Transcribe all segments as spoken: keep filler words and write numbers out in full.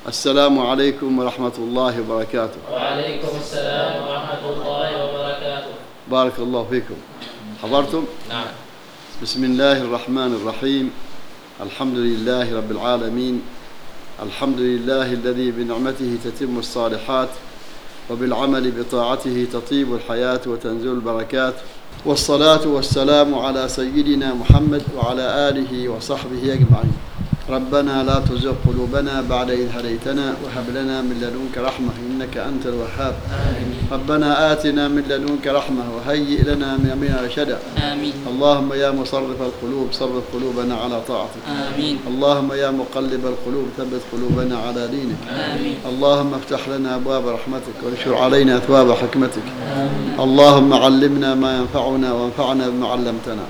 السلام عليكم ورحمة الله وبركاته. وعليكم السلام ورحمة الله وبركاته. بارك الله فيكم. حضرتم؟ نعم. بسم الله الرحمن الرحيم. الحمد لله رب العالمين. الحمد لله الذي بنعمته تتم الصالحات وبالعمل بطاعته تطيب الحياة وتنزل البركات، والصلاة والسلام على سيدنا محمد وعلى آله وصحبه أجمعين. ربنا لا تزغ قلوبنا بعد إذ هديتنا وهب لنا من لدنك رحمة إنك أنت الوهاب. آمين. ربنا آتنا من لدنك رحمة وهيئ لنا من أمرنا رشدا. آمين. اللهم يا مصرف القلوب صرف قلوبنا على طاعتك. آمين. اللهم يا مقلب القلوب ثبت قلوبنا على دينك. آمين. اللهم افتح لنا أبواب رحمتك وانشر علينا أثواب حكمتك. آمين. اللهم علمنا ما ينفعنا وانفعنا بما علمتنا.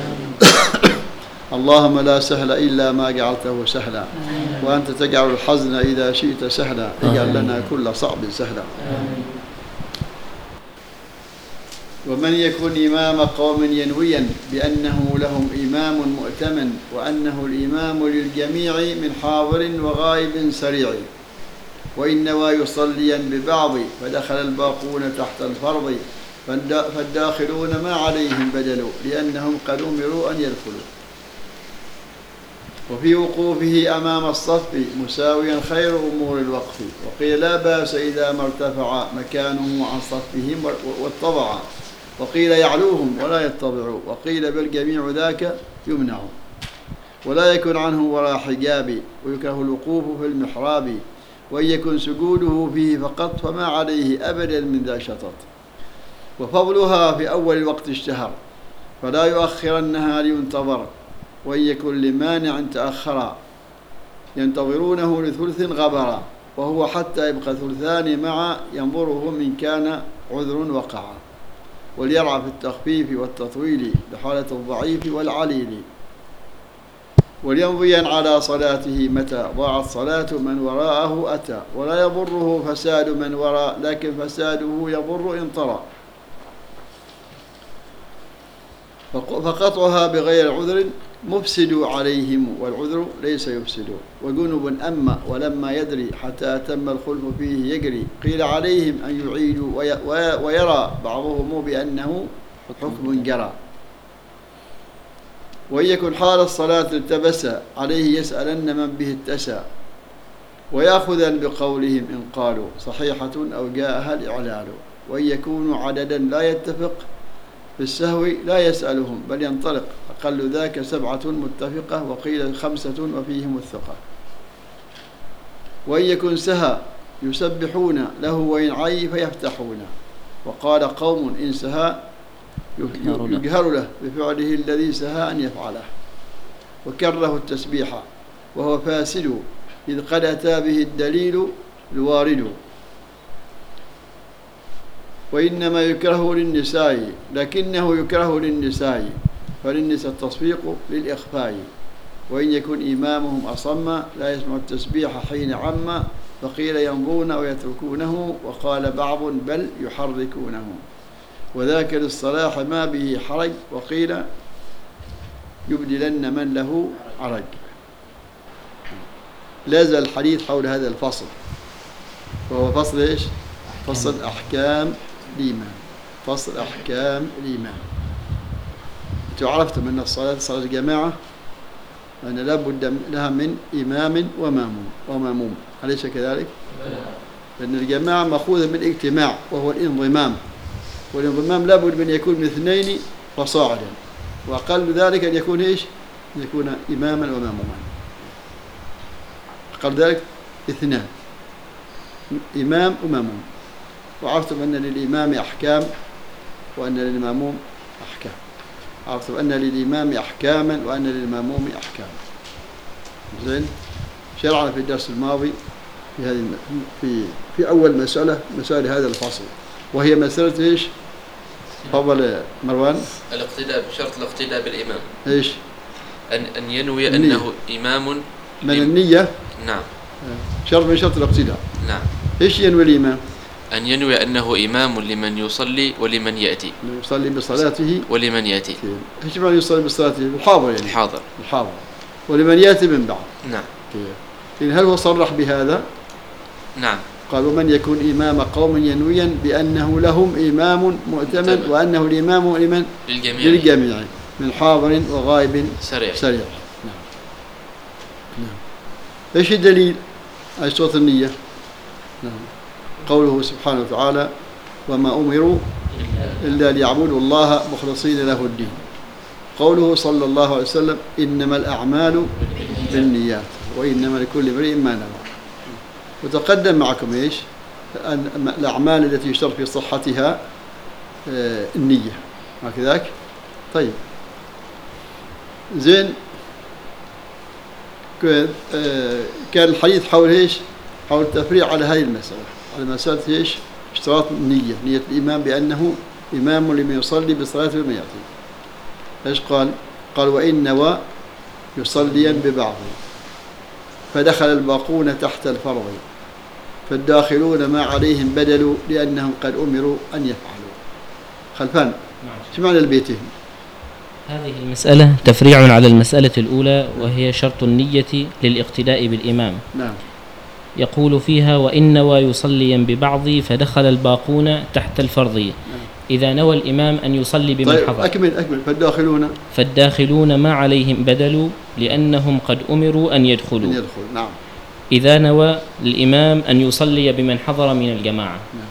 اللهم لا سهل إلا ما جعلته سهلا، وأنت تجعل الحزن إذا شئت سهلا، اجعل لنا كل صعب سهلا. ومن يكن إمام قوم ينويا بأنه لهم إمام مؤتمن وأنه الإمام للجميع من حاضر وغائب سريع، وإن نوى يصليا ببعض فدخل الباقون تحت الفرض، فالداخلون ما عليهم بدل لأنهم قد أمروا أن يدخلوا. وفي وقوفه أمام الصف مساويا خير أمور الوقف، وقيل لا بأس إذا ما ارتفع مكانه عن صفهم واتضع، وقيل يعلوهم ولا يتضعوا، وقيل بالجميع ذاك يمنع، ولا يكن عنه ولا حجاب، ويكره الوقوف في المحراب، وإن يكن سجوده فيه فقط فما عليه أبدا من ذا شطط. وفضلها في أول الوقت اشتهر، فلا يؤخرنها لينتظر، وإن يكن لمانع تأخرا ينتظرونه لثلث غبرا، وهو حتى يبقى ثلثان معا ينظره من كان عذر وقعا، وليرعى في التخفيف والتطويل لحالة الضعيف والعليل، وليمضيا على صلاته متى ضاعت صلاة من وراءه أتى، ولا يضره فساد من وراء لكن فساده يضر إن طرأ، فقطعها بغير عذر مفسد عليهم، والعذر ليس يفسد، وجنب أما ولما يدري حتى أتم الخلف فيه يجري، قيل عليهم أن يعيدوا ويرى بعضهم بأنه حكم جرى. وإن يكن حال الصلاة التبس عليه يسألن من به اتسى، ويأخذا بقولهم إن قالوا صحيحة أو جاءها الإعلال، وإن يكونوا عددا لا يتفق في السهو لا يسألهم بل ينطلق، أقل ذاك سبعة متفقة، وقيل خمسة وفيهم الثقة. وإن يكن سهى يسبحون له وإن عي فيفتحون، وقال قوم إن سهى يجهر له بفعله الذي سهى أن يفعله، وكره التسبيح وهو فاسد إذ قد أتى به الدليل الوارد. وإنما يكره للنساء لكنه يكره للنساء، فللنساء التصفيق للإخفاء. وإن يكن إمامهم أصم لا يسمع التسبيح حين عم، فقيل يمضون ويتركونه، وقال بعض بل يحركونه، وذاك للصلاح ما به حرج، وقيل يبدلن من له عرج. لا زال الحديث حول هذا الفصل، وهو فصل إيش؟ فصل أحكام الإمام. فصل أحكام الإمام. أنتم عرفتم أن الصلاة صلاة الجماعة أن لا بد لها من إمام وماموم وماموم، أليس كذلك؟ لأن الجماعة مأخوذة من الاجتماع وهو الانضمام، والانضمام لا بد من يكون من اثنين فصاعدا، وأقل ذلك أن يكون إيش؟ أن يكون إماما وماموما. أقل ذلك اثنان، إمام وماموم. وعرفتم أن للإمام أحكام وأن للماموم أحكام. عرفتم أن للإمام أحكاما وأن للماموم أحكام. زين؟ شرعنا في الدرس الماضي في هذه في في أول مسألة مسائل هذا الفصل، وهي مسألة إيش؟ تفضل مروان. الاقتداء بشرط الاقتداء بالإمام. إيش؟ أن أن ينوي النية. أنه إمام من النية. نعم. شرط من شرط الاقتداء. نعم. إيش ينوي الإمام؟ أن ينوي أنه إمام لمن يصلي ولمن يأتي. يصلي بصلاته ولمن يأتي. إيش معنى يصلي بصلاته؟ الحاضر يعني. الحاضر. الحاضر. ولمن يأتي من بعد. نعم. إن هل هو صرح بهذا؟ نعم. قال ومن يكون إمام قوم ينويا بأنه لهم إمام مؤتمن وأنه الإمام لمن؟ للجميع. للجميع من حاضر وغائب سريع. سريع. نعم. نعم. إيش الدليل على شروط النية؟ نعم. قوله سبحانه وتعالى وما أمروا إلا ليعبدوا الله مخلصين له الدين. قوله صلى الله عليه وسلم إنما الأعمال بالنيات وإنما لكل امرئ ما نوى. وتقدم معكم إيش أن الأعمال التي يشترط في صحتها النية هكذاك. طيب زين كان الحديث حول إيش حول التفريع على هذه المسألة على مسألة إيش اشتراط النية نية الإمام بأنه إمام لمن يصلي بصلاة ومن يأتي. إيش قال قال وإن نوى يصليا ببعض فدخل الباقون تحت الفرض فالداخلون ما عليهم بدلوا لأنهم قد أمروا أن يفعلوا. خلفان شو معنى البيتين؟ هذه المسألة تفريع على المسألة الأولى وهي شرط النية للاقتداء بالإمام. نعم. يقول فيها وإن نوى يصليا ببعض فدخل الباقون تحت الفرضية. نعم. إذا نوى الإمام أن يصلي بمن طيب حضر. أكمل أكمل فالداخلون فالداخلون ما عليهم بدل لأنهم قد أمروا أن يدخلوا. أن يدخل. نعم. إذا نوى الإمام أن يصلي بمن حضر من الجماعة. نعم.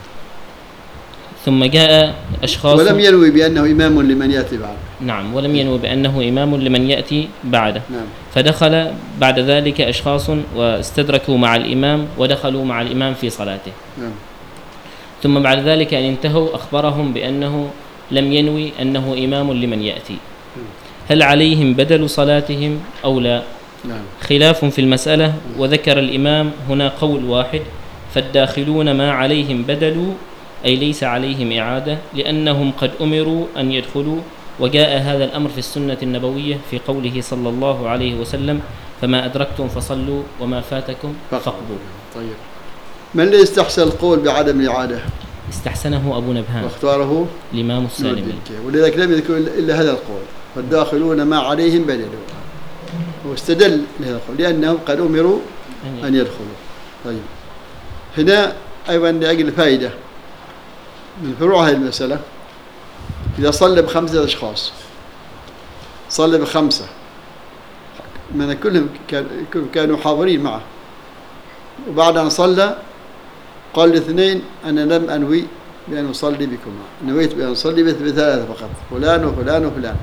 ثم جاء أشخاص ولم ينوي بأنه إمام لمن يأتي بعده. نعم ولم ينوي بأنه إمام لمن يأتي بعده. نعم. فدخل بعد ذلك أشخاص واستدركوا مع الإمام ودخلوا مع الإمام في صلاته. نعم. ثم بعد ذلك أن انتهوا أخبرهم بأنه لم ينوي أنه إمام لمن يأتي. هل عليهم بدل صلاتهم أو لا؟ نعم. خلاف في المسألة. وذكر الإمام هنا قول واحد فالداخلون ما عليهم بدل أي ليس عليهم إعادة لأنهم قد أمروا أن يدخلوا. وجاء هذا الأمر في السنة النبوية في قوله صلى الله عليه وسلم فما أدركتم فصلوا وما فاتكم فاقضوا. طيب من اللي استحسن القول بعدم الإعادة؟ استحسنه أبو نبهان واختاره الإمام السالمي ولذلك لم يذكر إلا هذا القول فالداخلون ما عليهم بدل واستدل لهذا القول لأنهم قد أمروا أن يدخلوا. طيب هنا أيضا لأجل فائدة من فروع هذه المسألة إذا صلى بخمسة أشخاص صلى بخمسة من كلهم كانوا حاضرين معه وبعد أن صلى قال الاثنين أنا لم أنوي بأن أصلي بكم نويت بأن أصلي بثلاثة فقط فلان وفلان وفلان.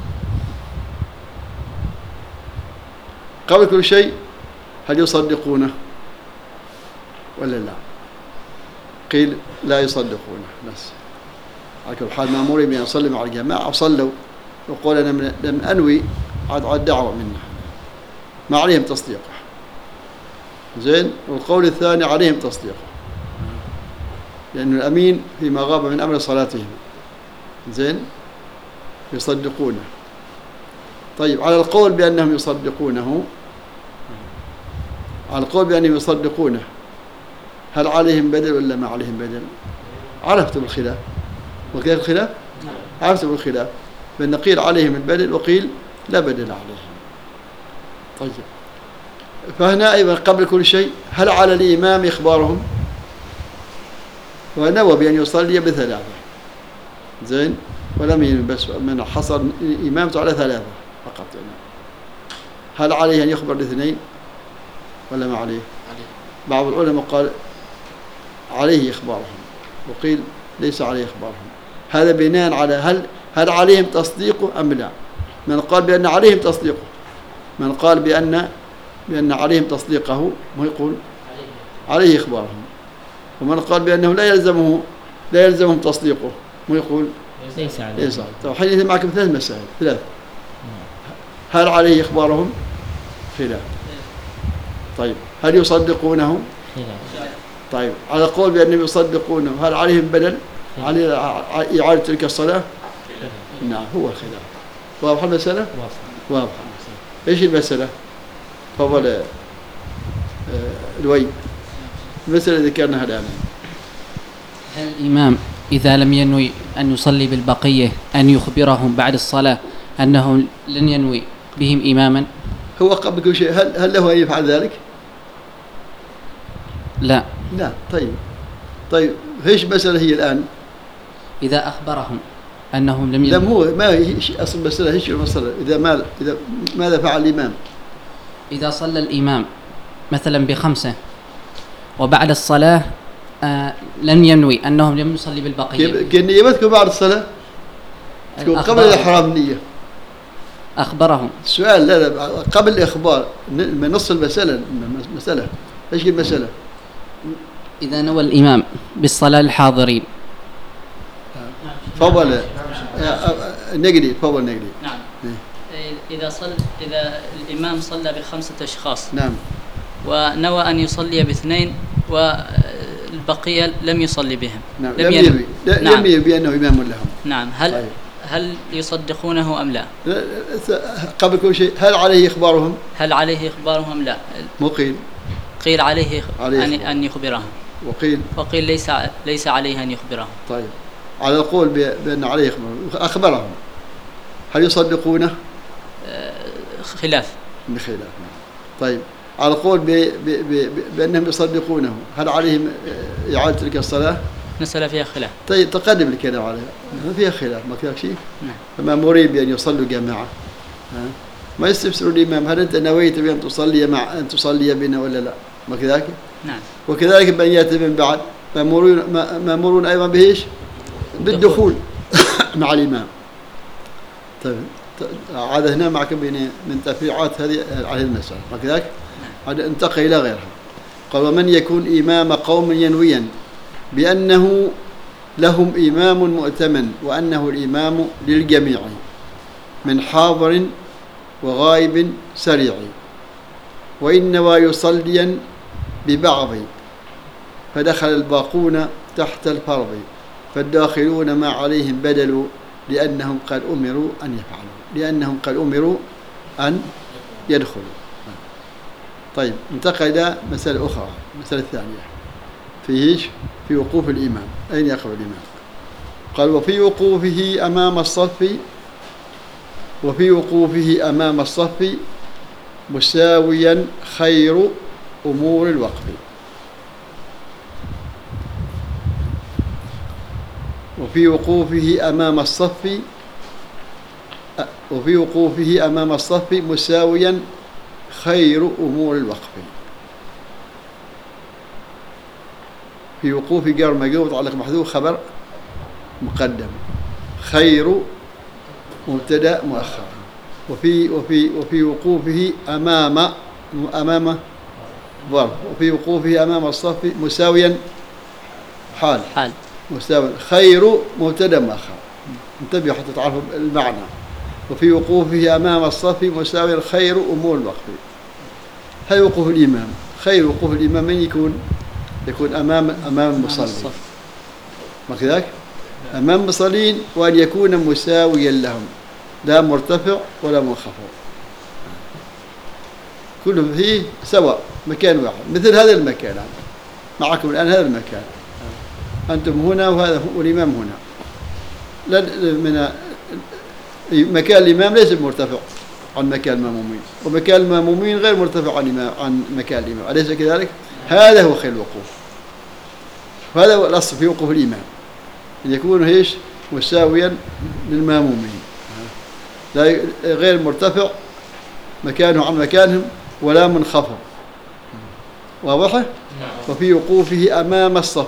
قبل كل شيء هل يصدقونه ولا لا؟ قيل لا يصدقونه بس على كل حال مأمورين بأن يصلي مع الجماعة وصلوا وقال أنا لم أنوي على الدعوة منه ما عليهم تصديقه. زين. والقول الثاني عليهم تصديقه لأن الأمين فيما غاب من أمر صلاتهم. زين. يصدقونه. طيب على القول بأنهم يصدقونه على القول بأنهم يصدقونه هل عليهم بدل ولا ما عليهم بدل؟ عرفتم الخلاف وكيف الخلاف؟ عرفتم الخلاف بأن قيل عليهم البدل وقيل لا بدل عليهم. طيب فهنا أيضا قبل كل شيء هل على الإمام إخبارهم؟ ونوى بأن يصلي بثلاثة. زين. ولم ينوي بس من حصر إمامته على ثلاثة فقط يعني. هل عليه أن يخبر الاثنين ولا ما عليه؟ بعض العلماء قال عليه إخبارهم وقيل ليس عليه إخبارهم. هذا بناء على هل هل عليهم تصديقه أم لا؟ من قال بأن عليهم تصديقه من قال بأن بأن عليهم تصديقه ما يقول عليه إخبارهم ومن قال بأنه لا يلزمه لا يلزمهم تصديقه ما يقول ليس عليه. ليس عليه. طيب حين معكم ثلاث مسائل ثلاث هل عليه إخبارهم؟ خلاف. طيب هل يصدقونه؟ خلاف. طيب على قول بأنهم يصدقونه هل عليهم بدل؟ عليه إعادة تلك الصلاة؟ نعم هو الخلاف. واضح المسألة؟ واضح. إيش المسألة؟ تفضل الوي المسألة اللي ذكرناها الآن. هل الإمام إذا لم ينوي أن يصلي بالبقية أن يخبرهم بعد الصلاة أنه لن ينوي بهم إماما؟ هو قبل كل شيء هل هل له أن يفعل ذلك؟ لا. نعم. طيب طيب ايش مسألة هي الآن؟ إذا أخبرهم أنهم لم لم ينوي هو ما هي أصل المسألة ايش المسألة؟ إذا ما إذا ماذا فعل الإمام؟ إذا صلى الإمام مثلا بخمسة وبعد الصلاة آه لم ينوي أنهم لم يصلي بالبقية، كالنية ما تكون بعد الصلاة، تكون قبل الإحرام النية. أخبرهم. السؤال لا لا قبل الإخبار من نص المسألة. المسألة ايش هي المسألة؟ إذا نوى الإمام بالصلاة الحاضرين. تفضل نقلي تفضل نقلي. نعم. إذا صل إذا الإمام صلى بخمسة أشخاص. نعم. ونوى أن يصلي باثنين والبقية لم يصلي بهم. نعم. لم ينوي. لم ينوي بأنه إمام لهم. نعم. هل طيب. هل يصدقونه أم لا؟ قبل كل شيء هل عليه إخبارهم؟ هل عليه إخبارهم أم لا؟ مو قيل. قيل عليه, عليه أن, أن يخبرهم. وقيل وقيل ليس ليس عليه أن يخبرهم. طيب على القول بأن عليه أخبرهم هل يصدقونه؟ خلاف. بخلاف. طيب على القول بأنهم يصدقونه هل عليهم إعادة تلك الصلاة؟ مسألة فيها خلاف. طيب تقدم الكلام عليها ما فيها خلاف ما فيها شيء. نعم. فمأمورين بأن يصلوا جماعة. ما يستفسروا الإمام هل أنت نويت بأن تصلي مع أن تصلي بنا ولا لا؟ ما كذلك؟ نعم. وكذلك من يأتي من بعد مأمورون مأمورون أيضا بإيش؟ بالدخول مع الإمام. طيب عاد هنا معك من تفريعات هذه على المسألة ما كذلك؟ عاد انتقل إلى غيرها. قال ومن يكون إمام قوم ينويا بأنه لهم إمام مؤتمن وأنه الإمام للجميع من حاضر وغائب سريع وإن نوى يصليا ببعض فدخل الباقون تحت الفرض فالداخلون ما عليهم بدل لأنهم قد أمروا أن يفعلوا لأنهم قد أمروا أن يدخلوا. طيب انتقل إلى مسألة أخرى مسألة ثانية في في وقوف الإمام. أين يقف الإمام؟ قال وفي وقوفه أمام الصف وفي وقوفه أمام الصف مساويا خير أمور الوقف. وفي وقوفه أمام الصف وفي وقوفه أمام الصف مساويا خير أمور الوقف. في وقوف جار مجرور متعلق محذوف خبر مقدم خير مبتدأ مؤخر. وفي وفي وفي وقوفه أمام أمام ظرف وفي وقوفه أمام الصف مساويا حال حال مساوي خير مبتدأ مؤخر. انتبهوا حتى تعرفوا المعنى. وفي وقوفه أمام الصف مساوي خير أمور الوقف. هل وقوف الإمام خير وقوف الإمام من يكون؟ يكون أمام أمام المصلين ما كذلك؟ أمام المصلين وأن يكون مساويا لهم لا مرتفع ولا منخفض كله فيه سواء مكان واحد مثل هذا المكان معكم الآن هذا المكان أنتم هنا وهذا والإمام هنا لا من مكان الإمام ليس مرتفع عن مكان المأمومين ومكان المأمومين غير مرتفع عن عن مكان الإمام أليس كذلك؟ هذا هو خير الوقوف. هذا هو الأصل في وقوف الإمام أن يكون ايش مساويا للمأمومين لا غير مرتفع مكانه عن مكانهم ولا منخفض. واضح؟ وفي وقوفه أمام الصف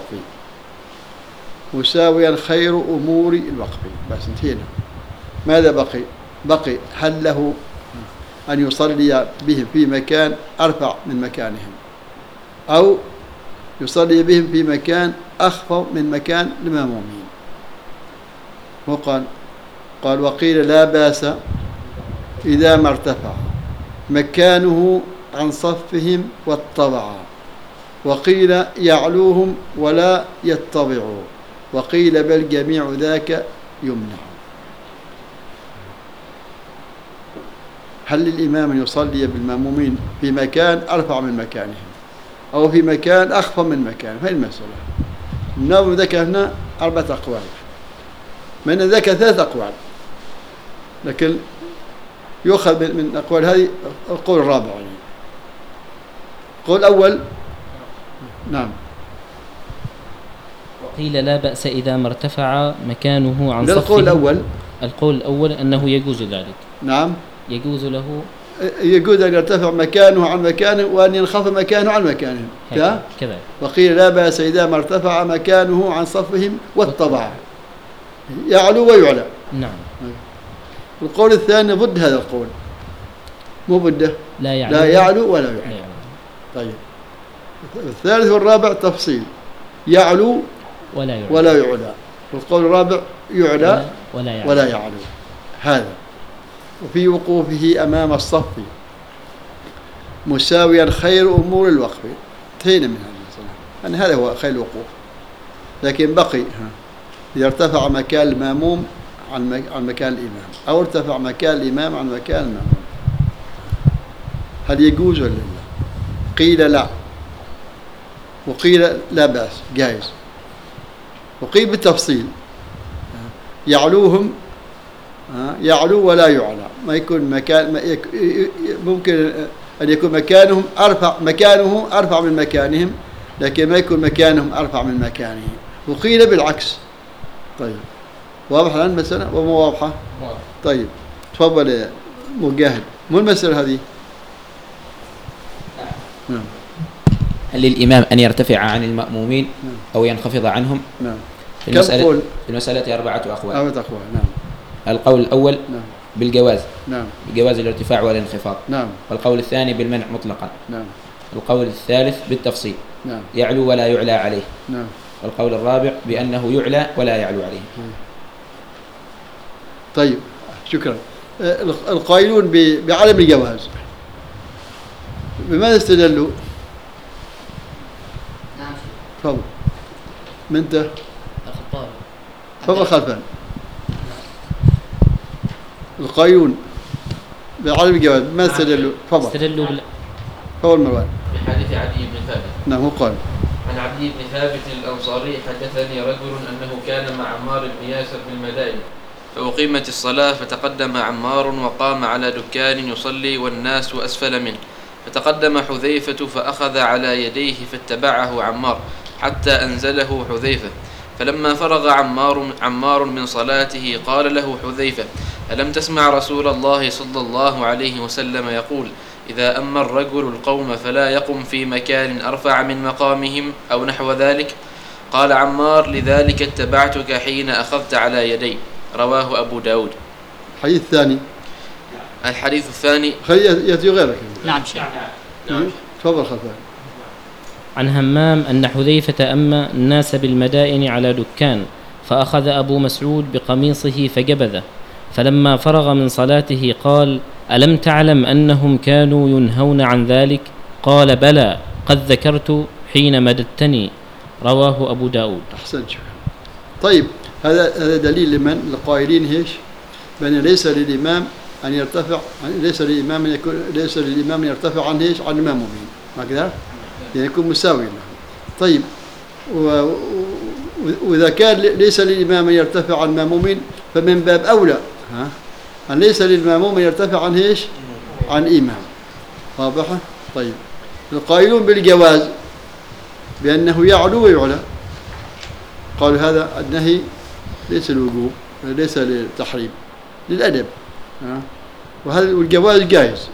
مساويا خير أمور الوقف. بس انتهينا. ماذا بقي؟ بقي هل له أن يصلي بهم في مكان أرفع من مكانهم أو يصلي بهم في مكان أخفض من مكان المأمومين. وقال قال وقيل لا بأس إذا ما ارتفع مكانه عن صفهم واتبع وقيل يعلوهم ولا يتبعوا وقيل بل جميع ذاك يمنع. هل للإمام أن يصلي بالمأمومين في مكان أرفع من مكانهم أو في مكان أخفض من مكانهم؟ هذه المسألة. النووي ذكر هنا أربعة أقوال من ذكر ثلاث أقوال لكن يؤخذ من الأقوال هذه القول الرابع يعني. القول الأول نعم وقيل لا بأس إذا ما ارتفع مكانه عن ده صفه. القول الأول. القول الأول أنه يجوز ذلك. نعم يجوز له يجوز أن يرتفع مكانه عن مكانه وأن ينخفض مكانه عن مكانه هكذا كذلك. وقيل لا بأس إذا ما ارتفع مكانه عن صفهم واتضع يعلو ويعلى. نعم. القول الثاني ضد هذا القول، مو ضده، لا يعلو, لا يعلو ولا يعلى. لا يعلو. طيب الثالث والرابع تفصيل، يعلو ولا يعلى, ولا يعلى. والقول الرابع يعلى ولا يعلو, ولا يعلو. هذا وفي وقوفه أمام الصف مساويا خير أمور الوقف. انتهينا من هذا المسألة، يعني هذا هو خير الوقوف. لكن بقي إذا ارتفع مكان الماموم عن عن مكان الإمام، أو ارتفع مكان الإمام عن مكان الماموم، هل يجوز ولا لا؟ قيل لا، وقيل لا بأس جائز، وقيل بالتفصيل يعلوهم يعلو ولا يعلى. ما يكون مكان ممكن أن يكون مكانهم أرفع مكانه أرفع من مكانهم، لكن ما يكون مكانهم أرفع من مكانه. وقيل بالعكس. طيب واضح الآن المسألة ومو واضحة؟ طيب تفضل يا مجاهد، مو المسألة هذه؟ نعم. هل للإمام أن يرتفع عن المأمومين أو ينخفض عنهم؟ نعم. في المسألة, في المسألة أربعة أقوال. أربعة أقوال. نعم. القول الأول نعم. بالجواز. نعم. بجواز الارتفاع والانخفاض. نعم. والقول الثاني بالمنع مطلقا. نعم. القول الثالث بالتفصيل. نعم. يعلو ولا يعلى عليه. نعم. والقول الرابع بأنه يعلى ولا يعلو عليه. طيب شكرا. القائلون بعدم الجواز بماذا استدلوا؟ نعم. تفضل. من انت؟ الخطابي. تفضل خلفان. القائلون بعدم الجواز بماذا استدلوا؟ تفضل. استدلوا بال... تفضل مروان. بحديث عدي بن ثابت. نعم هو قال. عن عدي بن ثابت الأنصاري حدثني رجل أنه كان مع عمار بن ياسر بالمدائن، فأقيمت الصلاة فتقدم عمار وقام على دكان يصلي والناس أسفل منه، فتقدم حذيفة فأخذ على يديه فاتبعه عمار حتى أنزله حذيفة. فلما فرغ عمار, عمار من صلاته قال له حذيفة: ألم تسمع رسول الله صلى الله عليه وسلم يقول: إذا أما الرجل القوم فلا يقم في مكان أرفع من مقامهم أو نحو ذلك؟ قال عمار: لذلك اتبعتك حين أخذت على يدي. رواه أبو داود. الحديث الثاني. الحديث الثاني خلي يأتي غيرك. نعم شيخ. تفضل خلفان. عن همام أن حذيفة أما الناس بالمدائن على دكان، فأخذ أبو مسعود بقميصه فجبذه، فلما فرغ من صلاته قال: ألم تعلم أنهم كانوا ينهون عن ذلك؟ قال: بلى، قد ذكرت حين مددتني. رواه أبو داود. أحسن شكرا. طيب هذا هذا دليل لمن؟ القائلين هيش بأن ليس للإمام أن يرتفع، ليس للإمام أن يكون ليس للإمام أن يرتفع عن هيش عن المأمومين، ما كذا؟ يعني يكون مساوي له. طيب وإذا كان ليس للإمام أن يرتفع عن المأمومين فمن باب أولى ها أن ليس للمأموم أن يرتفع عن هيش عن إمام. واضحة؟ طيب القائلون بالجواز بأنه يعلو ويعلى قالوا هذا النهي ليس للوجوب، ليس للتحريم، للأدب. ها وهذا والجواز جائز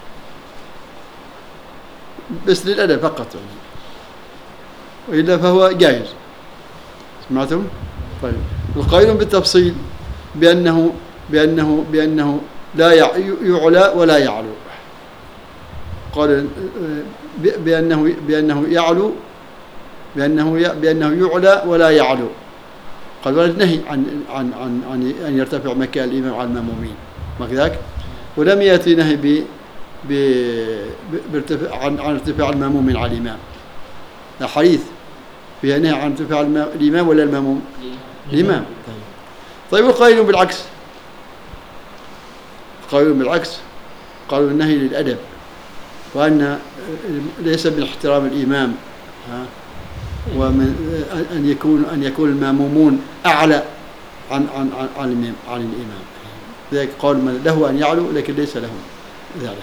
بس للأدب فقط يعني. وإلا فهو جائز. سمعتم؟ طيب القائلون بالتفصيل بأنه بأنه بأنه لا يعلى ولا يعلو، قال بأنه بأنه يعلو بأنه بأنه يعلى ولا يعلو. قال ولا نهي عن عن عن عن أن يرتفع مكان الإمام على المأمومين، ما كذاك؟ ولم يأتي نهي ب بارتفاع عن عن ارتفاع المأمومين على الإمام. حديث فيها نهي عن ارتفاع الإمام ولا المأموم؟ الإمام. طيب القائلون بالعكس، القائلون بالعكس قالوا النهي للأدب، وأن ليس من احترام الإمام ها ومن أن يكون أن يكون المأمومون أعلى عن عن عن عن الإمام عن الإمام. ذلك قال من له أن يعلو لكن ليس له ذلك.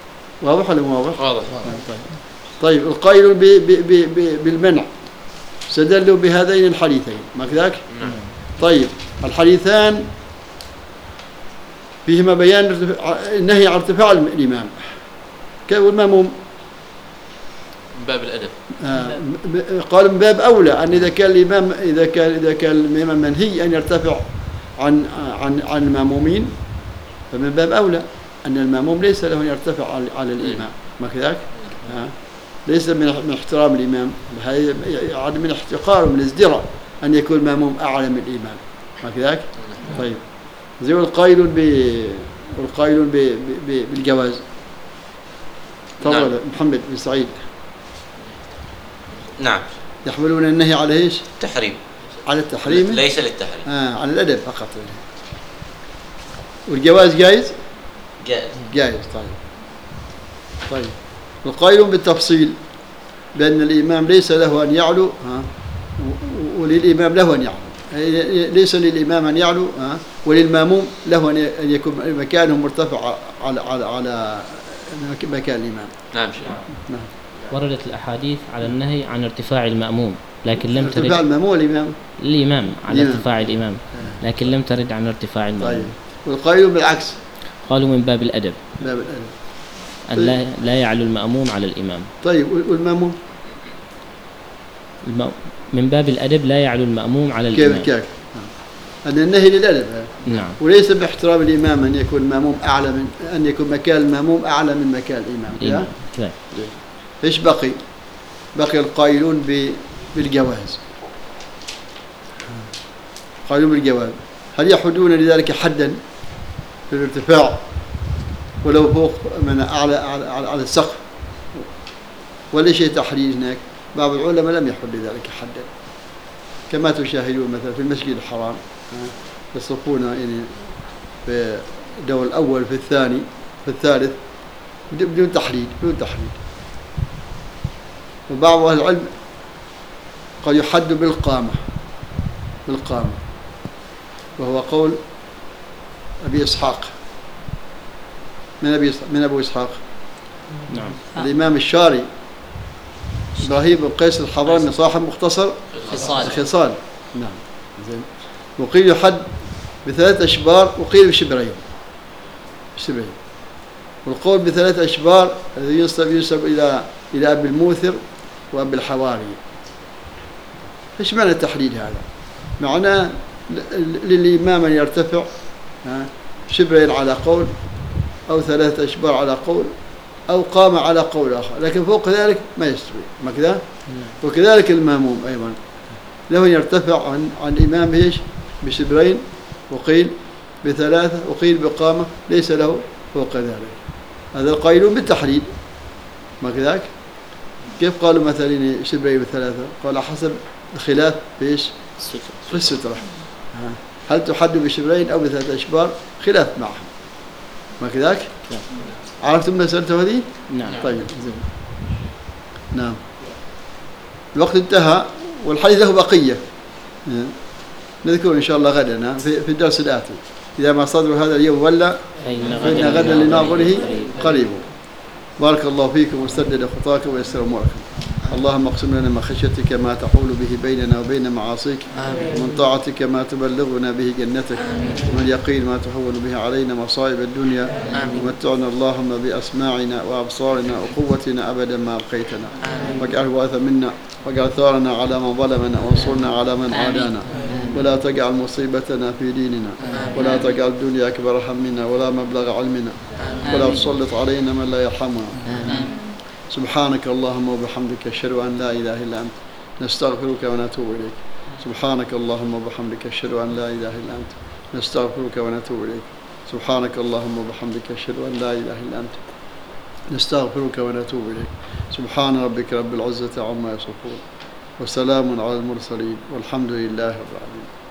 واضح ولا مو واضح؟ واضح. طيب طيب القائل بالمنع استدلوا بهذين الحديثين ما كذاك؟ طيب الحديثان فيهما بيان النهي عن ارتفاع الإمام والمأموم من باب الأدب. آه قالوا من باب أولى أن إذا كان الإمام إذا كان إذا كان الإمام منهي أن يرتفع عن عن عن المأمومين فمن باب أولى أن المأموم ليس له أن يرتفع على, على الإمام ما كذاك؟ آه ليس من من احترام الإمام هذا من احتقار ومن ازدراء أن يكون المأموم أعلى من الإمام ما كذاك؟ طيب زي القائل ب والقائل بالجواز. تفضل نعم. محمد بن سعيد. نعم. يحملون النهي على ايش؟ التحريم. على التحريم؟ ليس للتحريم. اه على الأدب فقط. والجواز جائز؟ جائز. جائز طيب. طيب. القائل بالتفصيل بأن الإمام ليس له أن يعلو ها وللإمام له أن يعلو. ليس للإمام أن يعلو ها وللماموم له أن يكون مكانه مرتفع على على على مكان الإمام. نعم شيخ. نعم. وردت الأحاديث على النهي عن ارتفاع المأموم لكن لم ترد ارتفاع المأموم والإمام الإمام على الإمام. ارتفاع الإمام لكن لم ترد عن ارتفاع المأموم. طيب. والقائل بالعكس قالوا من باب الأدب باب الأدب أن لا لا يعلو المأموم على الإمام. طيب والمأموم الم... من باب الأدب لا يعلو المأموم على الإمام. كيف كيف؟ أن النهي للأدب. نعم. وليس باحترام الإمام أن يكون المأموم أعلى من أن يكون مكان المأموم أعلى من مكان الإمام. إيه. كذا. إيش بقي؟ بقي القائلون بالجواز. قائلون بالجواز. هل يحدون لذلك حدا في الارتفاع ولو فوق من أعلى على, على السقف ولا شيء تحريج هناك؟ بعض العلماء لم يحد لذلك حدا كما تشاهدون مثلا في المسجد الحرام يصفون يعني في الدور الأول في الثاني في الثالث بدون تحريج بدون تحريج. وبعض أهل العلم قد يحد بالقامة بالقامة وهو قول أبي إسحاق من أبي من أبو إسحاق. نعم. الإمام الشاري إبراهيم بن قيس الحضرمي صاحب مختصر خصال خصال. نعم. زين. وقيل يحد بثلاث أشبار وقيل بشبرين شبرين. والقول بثلاث أشبار الذي ينسب ينسب إلى إلى أبي الموثر وأبي الحواري. إيش معنى التحديد هذا؟ معناه للإمام أن يرتفع شبرين على قول أو ثلاثة أشبار على قول أو قام على قول آخر لكن فوق ذلك ما يستوي ما كذا. وكذلك الماموم أيضا له أن يرتفع عن عن الإمام إيش بشبرين وقيل بثلاثة وقيل بقامة ليس له فوق ذلك. هذا القائلون بالتحديد ما كذاك. كيف قالوا مثلا شبرين بثلاثة؟ قال حسب الخلاف في إيش في السترة هل تحد بشبرين أو بثلاثة أشبار خلاف معهم ما كذاك. عرفتم مسألته هذه؟ نعم. طيب زين. نعم. الوقت انتهى والحديث له بقية نذكر إن شاء الله غدا في في الدرس الآتي إذا ما صدر هذا اليوم ولا فإن غدا لناظره قريب. بارك الله فيكم وسدد خطاكم ويسر أموركم. اللهم اقسم لنا من خشيتك ما تحول به بيننا وبين معاصيك ومن طاعتك ما تبلغنا به جنتك ومن اليقين ما تحول به علينا مصائب الدنيا ومتعنا اللهم بأسماعنا وأبصارنا وقوتنا أبدا ما أبقيتنا واجعله وارثا منا واجعل ثارنا على من ظلمنا وانصرنا على من عادانا ولا تجعل مصيبتنا في ديننا ولا تجعل الدنيا أكبر همنا ولا مبلغ علمنا ولا تسلط علينا من لا يرحمنا. سبحانك اللهم وبحمدك أشهد أن لا إله إلا أنت نستغفرك ونتوب إليك. سبحانك اللهم وبحمدك أشهد أن لا إله إلا أنت نستغفرك ونتوب إليك. سبحانك اللهم وبحمدك أشهد أن لا إله إلا أنت نستغفرك ونتوب إليك. سبحان ربك رب العزة عما يصفون وسلام على المرسلين والحمد لله رب العالمين.